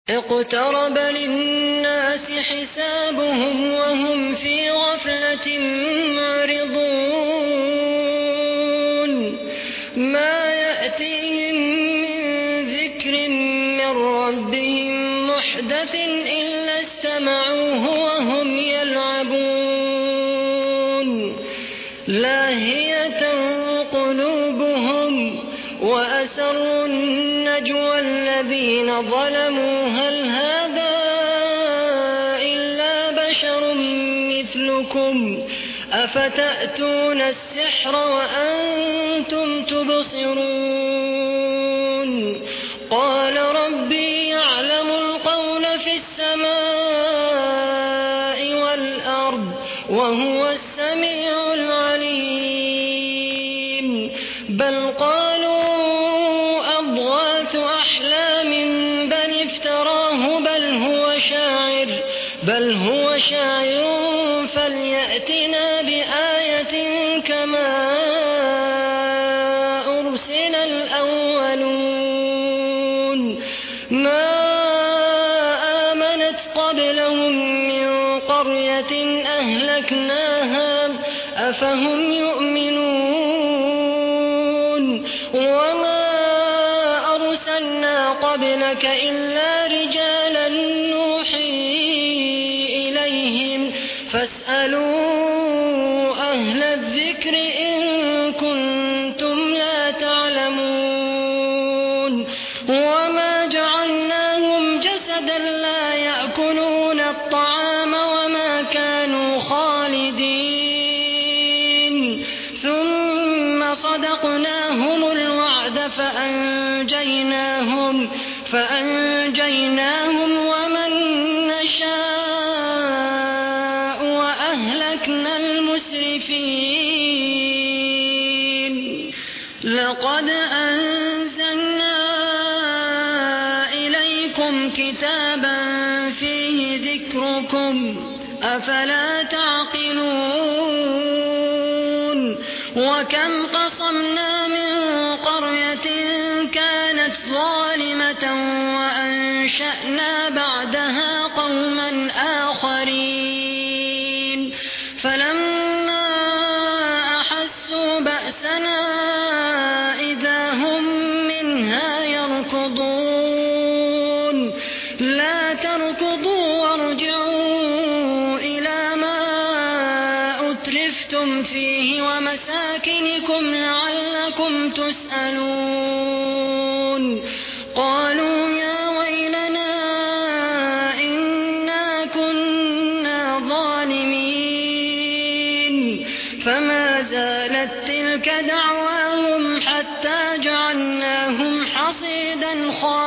اقترب للناس حسابهم وهم في غفلة معرضون ما يأتيهم من ذكر من ربهم محدث إلا استمعوه وهم يلعبون لاهية قلوبهم وأسروا النجوى الذين ظلموا هل هذا إلا بشر مثلكم أفتأتون السحر وأنتم تبصرون قال ربي يعلم القول في السماء والأرض وهو السميع العليم بل قالوا أضغاث أحلام بل افتراه بل هو شاعر فليأتنا بآية كما أرسل الأولون ما آمنت قبلهم من قرية أهلكناها أفهم يؤمنون وما أرسلنا قبلك إلا رجالا نوحي إليهم فاسألوا أهل الذكر إن كنتم لا تعلمون وما جعلناهم جسدا لا يأكلون الطعام وما كانوا خالدين ثم صدقناهم الوعد فأنجيناهم ومن نشاء وأهلكنا المسرفين لقد أنزلنا إليكم كتابا فيه ذكركم أفلا تعقلون وكم قصمنا من قرية كانت ظالمة وأنشأنا بعدها قوما آخرين فلما أحسوا بأسنا إذا هم منها يركضون لا تركضوا وارجعوا إلى ما أترفتم فيه ومساكنكم لعلكم تسألون قالوا يا ويلنا إنا كنا ظالمين فما زالت تلك دعواهم حتى جعلناهم حصيدا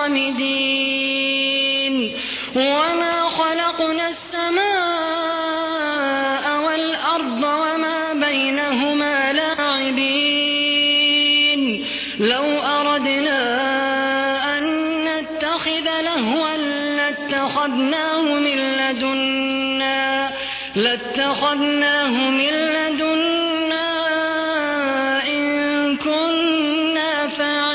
خامدين وما خلقنا السماء والأرض وما بينهما لاعبين لو أردنا أن نتخذ لهوا لاتخذناه من لدنا إن كنا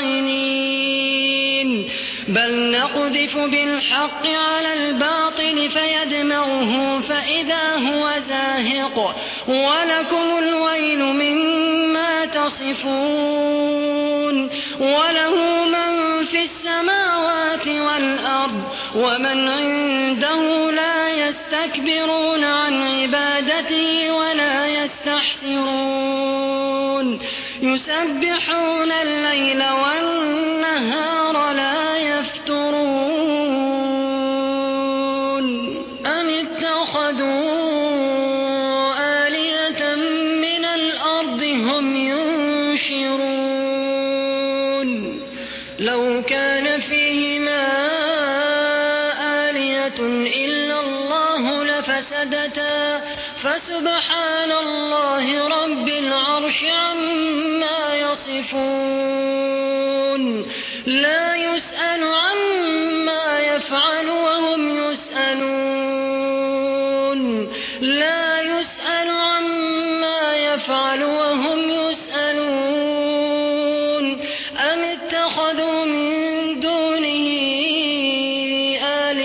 فاعلين بل نقذف بالحق على الباطل فيدمغه فإذا هو زاهق ولكم الويل مما تصفون وله من في السماوات والأرض ومن عنده لا يستكبرون عن عبادته ولا يستحسرون يسبحون الليل والنهار لا يفترون أم اتخذوا آلهة من الأرض هم ينشرون لو كان فيهما آلهة إلا الله لفسدتا فسبحان الله رب العرش عما يصفون لا يسأل عما يفعل وهم يسألون لا يسأل عما يفعل وهم يسألون أم اتخذوا من دونه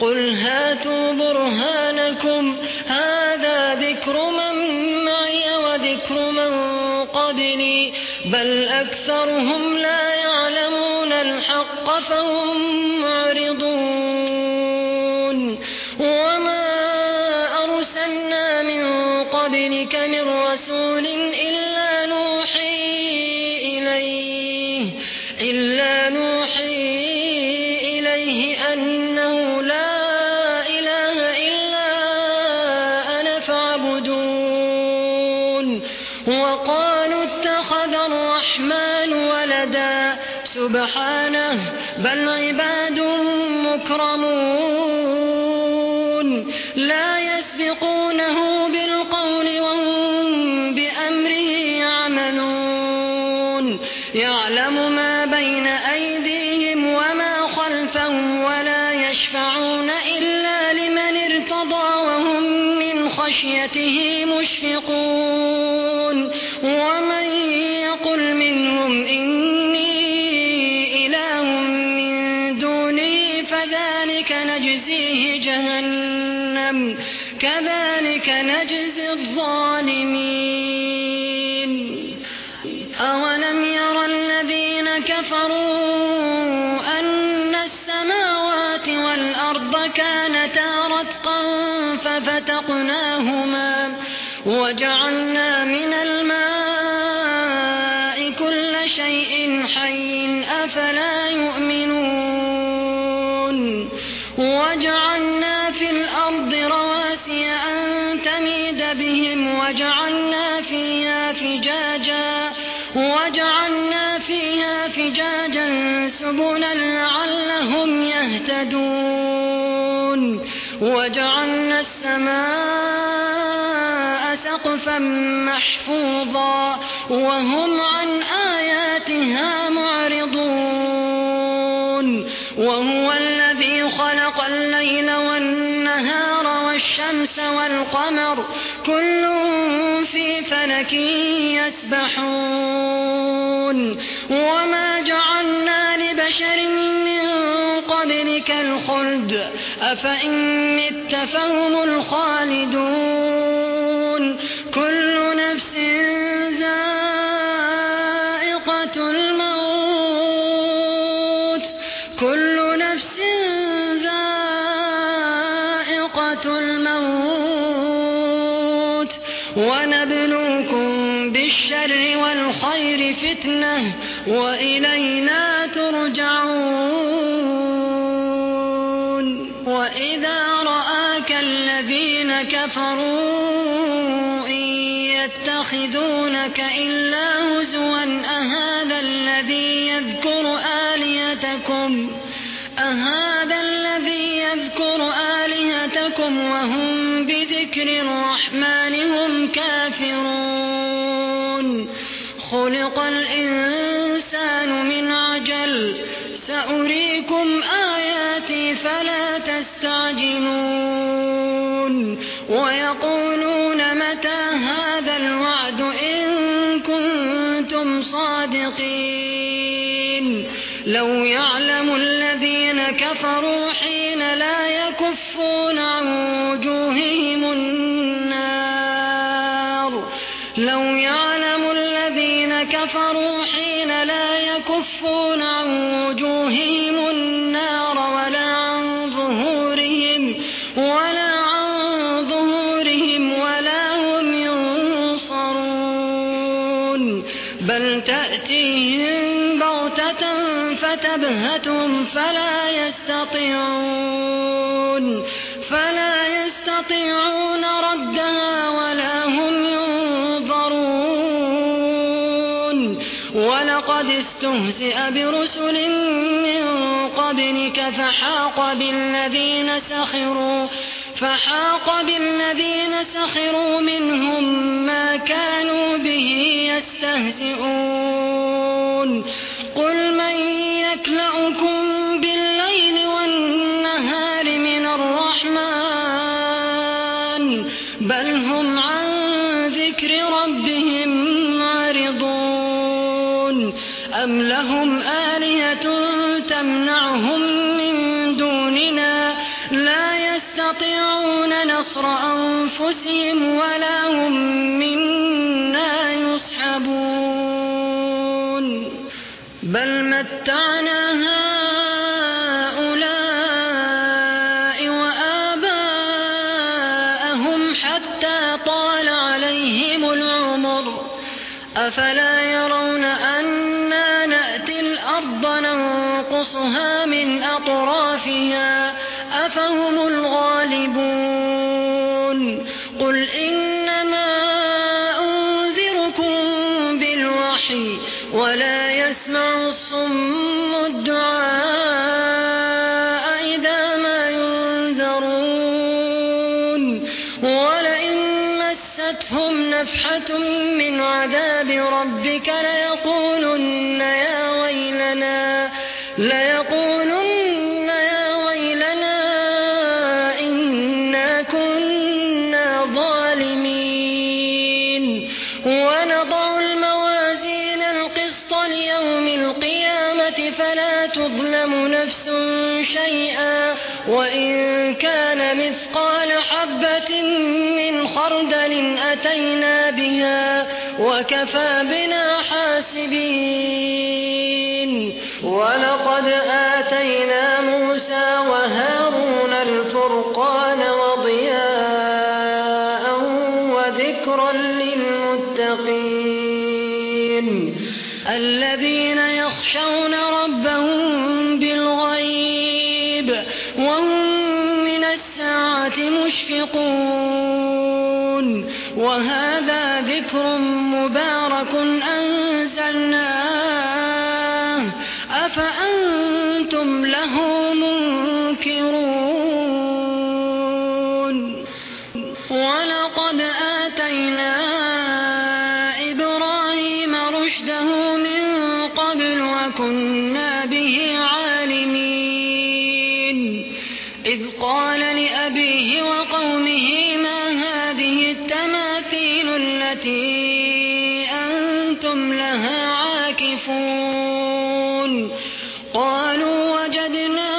قل هاتوا برهانكم هذا ذكر من معي وذكر من قبلي بل أكثرهم لا يعلمون الحق فهم معرضون وما أرسلنا من قبلك من رسول إلا نوحي إليه أنه لا إله إلا أنا فاعبدون وقالوا اتخذ الرحمن ولدا سبحانه بل عباد مكرمون لا يسبقونه بالقول وهم بأمره يعملون يعلم ما بين أيديهم وما خلفهم ولا يشفعون إلا لمن ارتضى وهم من خشيته مشفقون ومن يقل منهم إني إله من دونه فذلك نجزيه جهنم كذلك نجزي الظالمين أولم ير الذين كفروا أن السماوات والأرض كانتا رتقا ففتقناهما وجعلنا من الماء كل شيء حي أفلا يؤمنون وجعلنا في الأرض رواسي أن تميد بهم وجعلنا فيها فجاجا سبلا لعلهم يهتدون وجعلنا السماء سقفا محفوظا وهم عن آياتها معرضون وهو الذي خلق الليل والنهار والشمس والقمر كل في فلك يسبحون وما جعلنا لبشر من قبلك الخلد أفإن مت فهم الخالدون كل نفس ذائقة الموت ونبلوكم بالشر والخير فتنة وإلينا ترجعون وإذا رآك الذين كفروا إن يتخذونك إلا هزوا أهذا الذي يذكر آلهتكم وهم بذكر الرحمن هم كافرون خلق الإنسان من عجل سأريكم آياتي فلا تستعجلون ويقولون متى هذا الوعد إن كنتم صادقين لو يعلم الذين كفروا حين لا يكفون عن وجوههم النار ولا عن ظهورهم ولا هم ينصرون بل تأتيهم بغتة فتبهتهم فلا يستطيعون ردها ولا هم ينظرون ولقد استهزئ برسل من قبلك فحاق بالذين سخروا منهم ما كانوا به يستهزئون قل من يكلؤكم بالليل والنهار من الرحمن بل هم عن ذكر ربهم معرضون أم لهم آلهة تمنعهم من دوننا لا يستطيعون نصر أنفسهم ولا هم منا يصحبون بل متعنا هؤلاء وآباءهم حتى طال عليهم العمر أفلا يرون أنا نأتي الأرض ننقصها من أطرافها أفهم الغالبون قل إنما أنذركم بالوحي ولا يسمع الصم الدعاء إذا ما ينذرون ولئن مستهم نفحة من عذاب ربك ليقولن يا ويلنا إنا كنا ظالمين ونضع الموازين القسط ليوم القيامة فلا تظلم نفس شيئا وإن كان مثقال حبة من خردل أتينا بها وكفى بنا حاسبين ولقد آتينا موسى وهارون الفرقان وضياء وذكرا للمتقين الذين يخشون ربهم بالغيب وهم من الساعة مشفقون وهذا ذكر مبارك أنزلناه أفأنتم له منكرون ولقد آتينا إبراهيم رشده من قبل وكنا به عالمين إذ قال لأبيه وقومه ما هذه التماثيل التي أنتم لها عاكفون قالوا وجدنا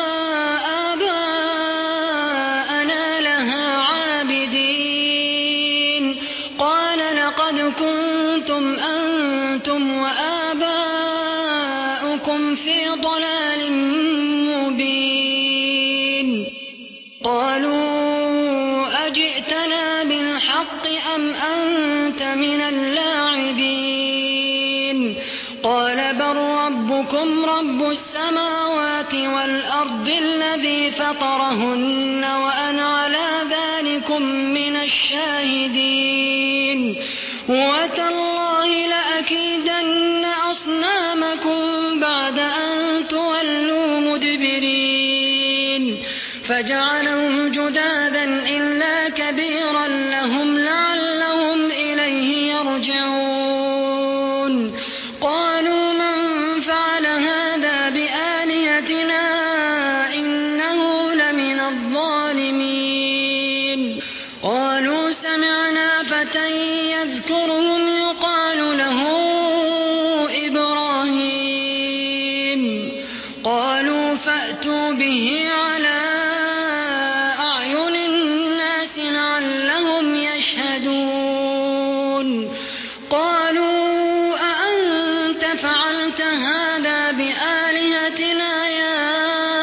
آباءنا لها عابدين قال لقد كنتم أنتم وآباؤكم في ضلال مبين قالوا أجئتنا بالحق أم أنت من اللاعبين قال بل ربكم رب السماوات والأرض الذي فطرهن وأنا على ذلكم من الشاهدين وتالله لأكيدن أصنامكم بعد أن تولوا مدبرين فجعلهم جذاذا إلا كبيرا لهم لعلهم إليه يرجعون قالوا من فعل هذا بآلهتنا إنه لمن الظالمين قالوا سمعنا فتى يذكرهم يقال له إبراهيم قالوا فأتوا به على أعين الناس لعلهم يشهدون قالوا أأنت فعلت هذا بآلهتنا يا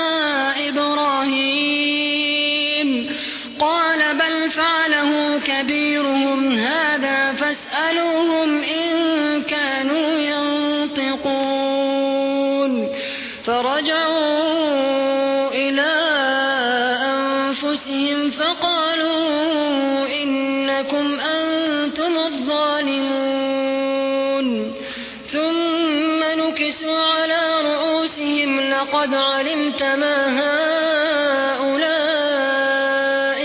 إبراهيم قال بل فعله كبيرهم هذا فاسألوهم إن كانوا ينطقون فرجعوا إلى أنفسهم فقالوا إنكم أنتم الظالمون ثم نكسوا على رؤوسهم لقد علمت ما هؤلاء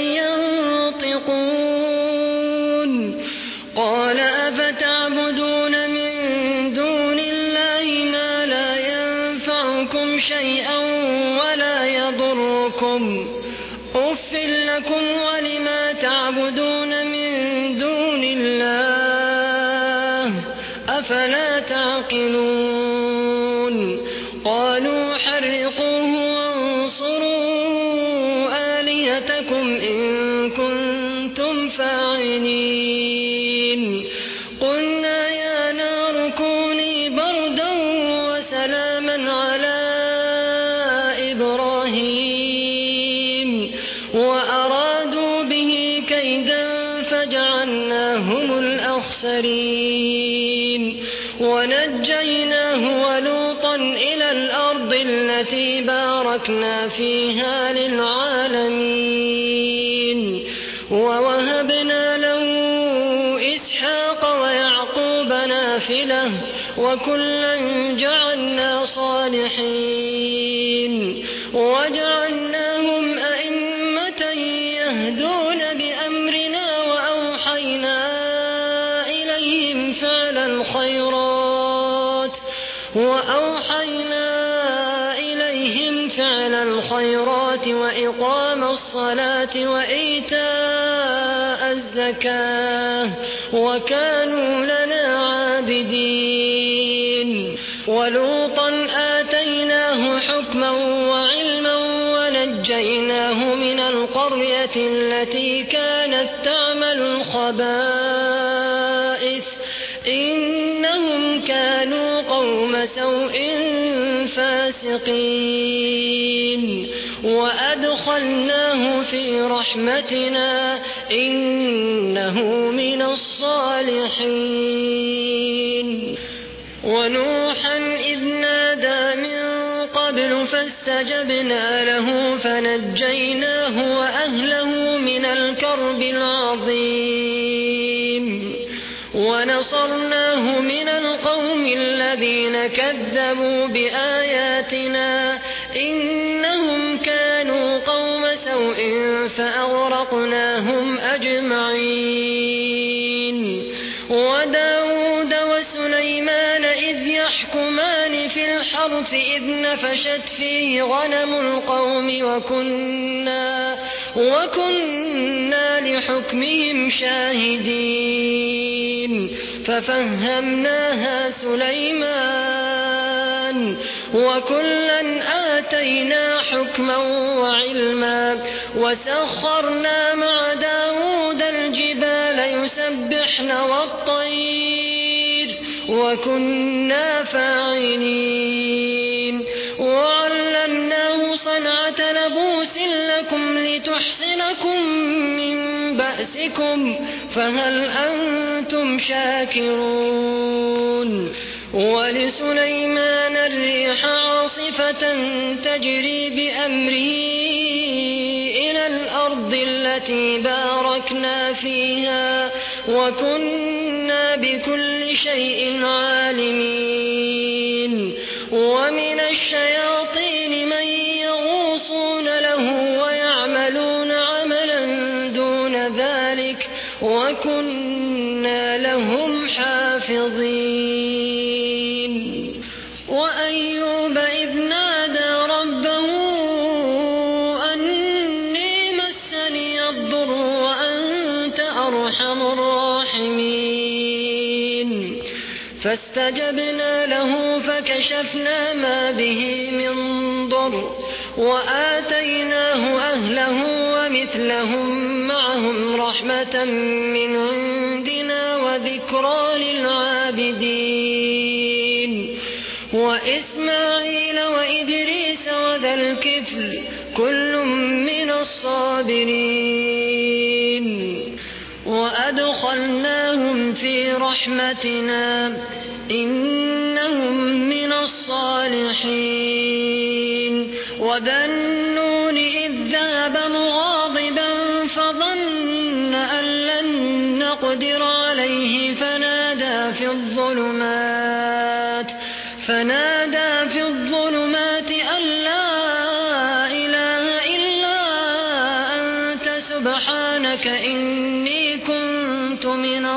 ينطقون قال أفتعبدون من دون الله ما لا ينفعكم شيئا ولا يضركم أف لكم ولما تعبدون من دون الله أفلا تعقلون قالوا حرقوه وانصروا زينتكم إن كنتم فاعلين قلنا يا نار كوني بردا وسلاما على إبراهيم وأرادوا به كيدا فجعلناهم الأخسرين ونجيناه ولوطا إلى الأرض التي باركنا فيها للعالمين ووهبنا له إسحاق ويعقوب نافلة وكلا جعلنا صالحين وجعلناهم أئمة يهدون بأمرنا وأوحينا إليهم فعل الخيرات وإقام الصلاة وإيتاء الزكاة وكانوا لنا عابدين ولوطا آتيناه حكما وعلما ونجيناه من القرية التي كانت تعمل الخبائث إنهم كانوا قوم سوء فاسقين وأدخلناه في رحمتنا إنه من الصالحين ونوحا إذ نادى من قبل فاستجبنا له فنجيناه وأهله من الكرب العظيم ونصرناه من القوم الذين كذبوا بآياتنا إنهم كانوا قوم سوء فأغرقناهم أجمعين وداود وسليمان إذ يحكمان في الحرث إذ نفشت فيه غنم القوم وكنا لحكمهم شاهدين ففهمناها سليمان وكلا آتينا حكما وعلما وسخرنا مع داود الجبال يسبحن والطير وكنا فاعلين وعلمناه صنعة لبوس لكم لتحصنكم من بأسكم فهل أنتم شاكرون ولسليمان الريح عاصفة تجري بأمره إلى الأرض التي باركنا فيها وكنا بكل شيء عالمين ومن الشياطين من يغوصون له ويعملون عملا دون ذلك وكنا لهم حافظين وأيوب إذ نادى ربه أني مسني الضر وأنت أرحم الراحمين فاستجبنا له فكشفنا ما به من ضر وآتيناه أهله ومثلهم معهم رحمة من عندنا وذكرى للعابدين وإسماعيل وإدريس وذا الكفل كل من الصابرين وأدخلناهم في رحمتنا إنهم من الصالحين وذا النون إذ ذهب مغاضبا فظن أن لن نقدر عليه فنادى في الظلمات أن لا إله إلا أنت سبحانك إني كنت من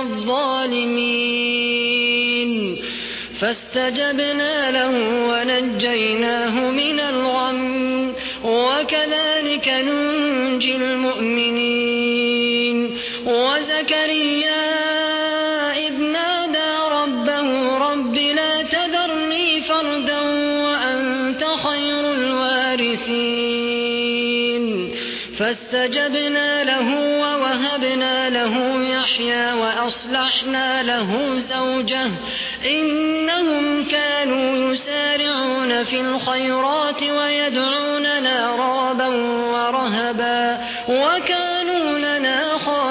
الظالمين فاستجبنا له ونجيناه من الغم وكذلك ننجي المؤمنين وزكريا إذ نادى ربه رب لا تذرني فردا وأنت خير الوارثين فاستجبنا له ووهبنا له يحيى وأصلحنا له زوجه إنهم كانوا يسارعون في الخيرات ويدعوننا رغبا ورهبا وكانوا لنا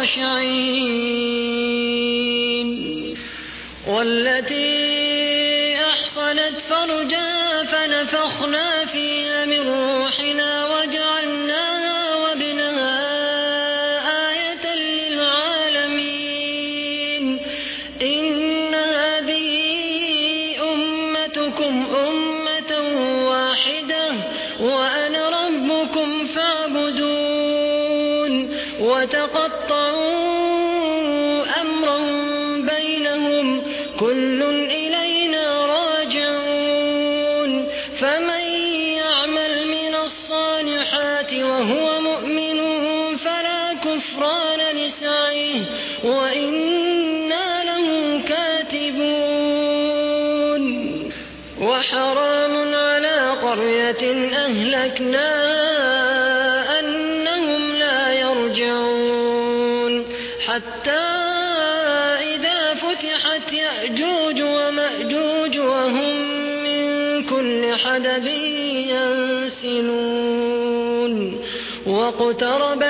خاشعين. والتي أحصنت فرجها فنفخنا فيها من روحنا وجعلناها وابنها آية للعالمين. إن هذه أمتكم أمة واحدة وأنا ربكم فاعبدون. وتقطعوا أمرهم بينهم كل إلينا راجعون. فمن يعمل من الصالحات وهو مؤمن فلا كفران لسعيه وإنا له كاتبون. وحرام على قرية أهلكناها أنهم لا يرجعون حتى إذا فتحت يأجوج ومأجوج وهم من كل حدب ينسلون. واقترب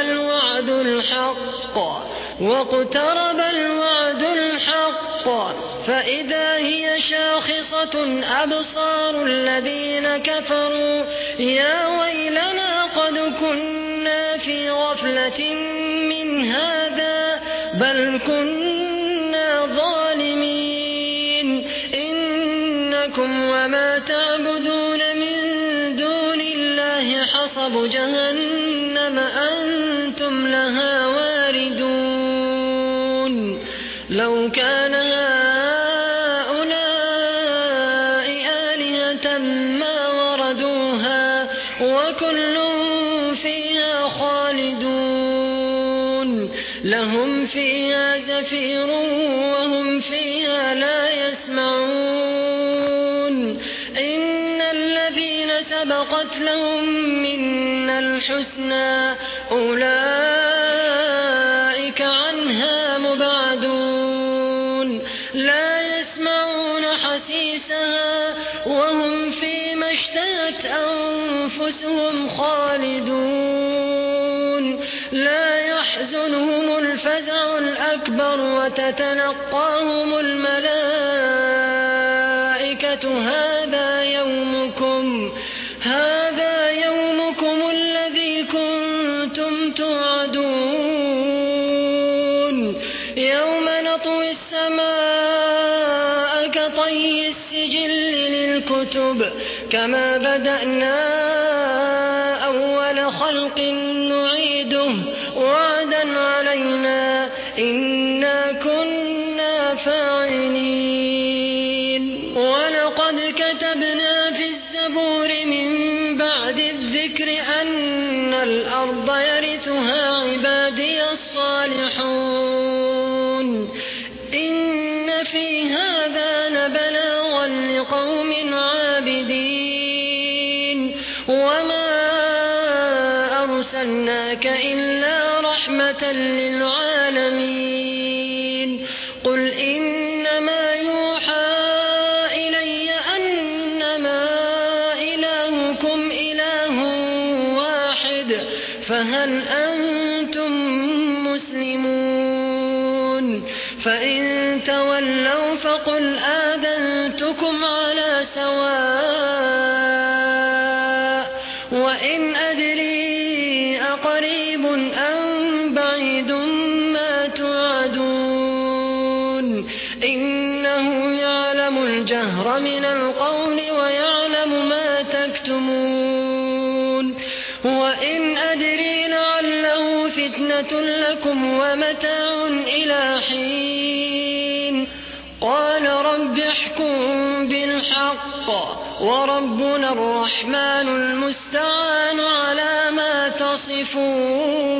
الوعد الحق فإذا هي شاخصة أبصار الذين كفروا يا ويلنا قد كنا في غفلة من هذا بل كنا ظالمين. إنكم وما تعبدون من دون الله حصب جهنم أنتم لها واردون. لو كان هؤلاء آلهة ما وردوها وكل فيها خالدون. لهم فيها زفير وهم فيها لا يسمعون. إن الذين سبقت لهم منا الحسنى أولئك عنها مبعدون. لا يسمعون حسيسها وهم فيما اشتهت أنفسهم خالدون. لا يحزنهم الفزع الأكبر وتتلقاهم الملائكة هذا يومكم الذي كنتم توعدون. يوم نطوي السماء كطي السجل للكتب كما بدأنا أول خلق نعيده وعدا علينا إنا كنا فاعلين. ولقد كتبنا في الزبور من بعد الذكر أن الأرض يرثها عبادي الصالحون. إن في هذا لبلاغا لقوم عابدين. وما أرسلناك إلا رحمة للعالمين. قل إنما يوحى إلي أنما إلهكم إله واحد فهل أنتم مسلمون؟ فإن تولوا فقل آذنتكم على سواء. وإن أدري أقريب أم بعيد ما توعدون إنه يعلم الجهر من القول ويعلم ما تكتمون. وإن أدري لعله فتنة لكم ومتاع إلى حين. قال رب احكم بالحق وربنا الرحمن المستعان على ما تصفون.